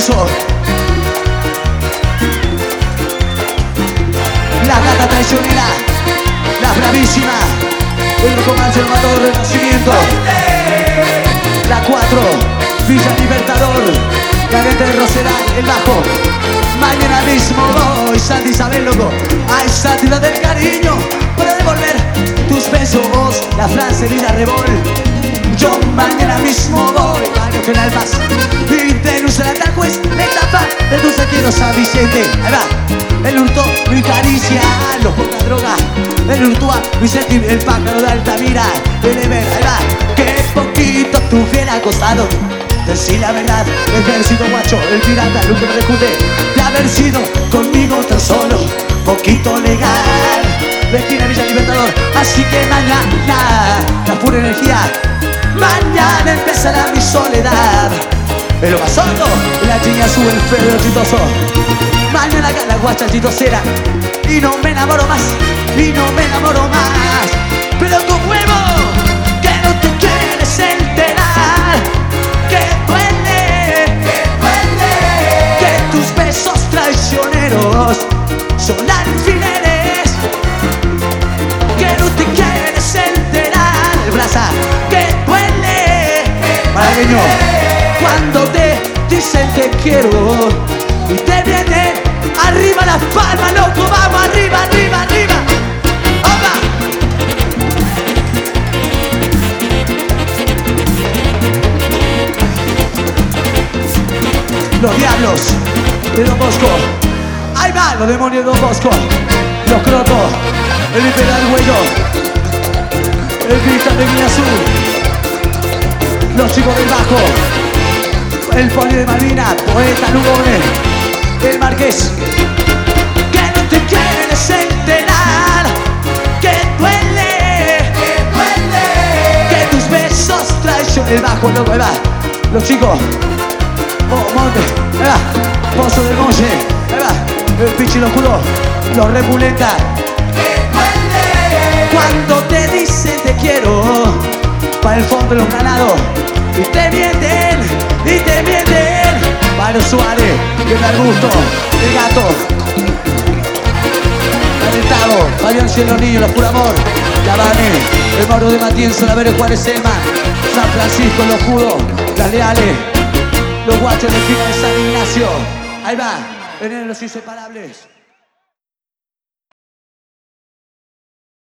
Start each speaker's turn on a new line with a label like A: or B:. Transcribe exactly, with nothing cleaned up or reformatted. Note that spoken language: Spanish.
A: Exitoso. La gata traicionera, la bravísima, el romance, el matador del nacimiento. La cuatro, Villa Libertador, la gente de Rosedal, el bajo. Mañana mismo voy, Santi Isabel, loco, a esa ciudad del cariño para devolver tus besos, la frase Vida Rebol. Yo mañana mismo voy, baño que en almas y denunciar al juez la etapa de tus quiero a Vicente. Ahí va, el hurto, mi caricia, los poca droga, el hurtúa, Vicente, el pájaro de Altamira, el Ever, ahí va, que poquito te hubiera costado decir la verdad, ejército guacho, el pirata, lo que me recute de haber sido conmigo tan solo, poquito legal, de esquina Villa Libertador. Así que mañana, la pura energía, mañana empezará mi soledad. En lo más hondo, la chiña sube el feo exitoso. Mañana acá la guacha chitosera, y no me enamoro más, y no me enamoro más. Pero tu huevo, que no te quieres enterar, que duele, que duele, que tus besos traicioneros son alfileres, que no te quieres enterar, el braza, que duele, malagueño, cuando te dicen te quiero y te viene arriba las palmas, loco, vamos arriba, arriba, arriba. ¡Opa! Los diablos de Don Bosco. Ahí va, los demonios de Don Bosco. Los crotos, el imperial huello, el cristal de Guía Azul, los chicos del bajo, el poli de Malvina, poeta Lugones, el marqués. Que no te quieres enterar, que duele, que duele, que tus besos traicionan. El bajo, loco, ahí va, los chicos. Oh, Monte, ahí va, Pozo del Molle, ahí va, el pinche locuro, los Repulenta. Cuando te dicen te quiero, para el fondo de los granados, y te mienten, y te mienten. Mario Suárez, el Arbusto, el Gato, Alentado, Fabián Cielo Niño, los Puro Amor, la Bane, el Mauro de Matienzo, la Vero Juárez Ema, San Francisco, los Judos, las Leales, los Guachos de Esquina de San Ignacio. Ahí va, vienen los inseparables.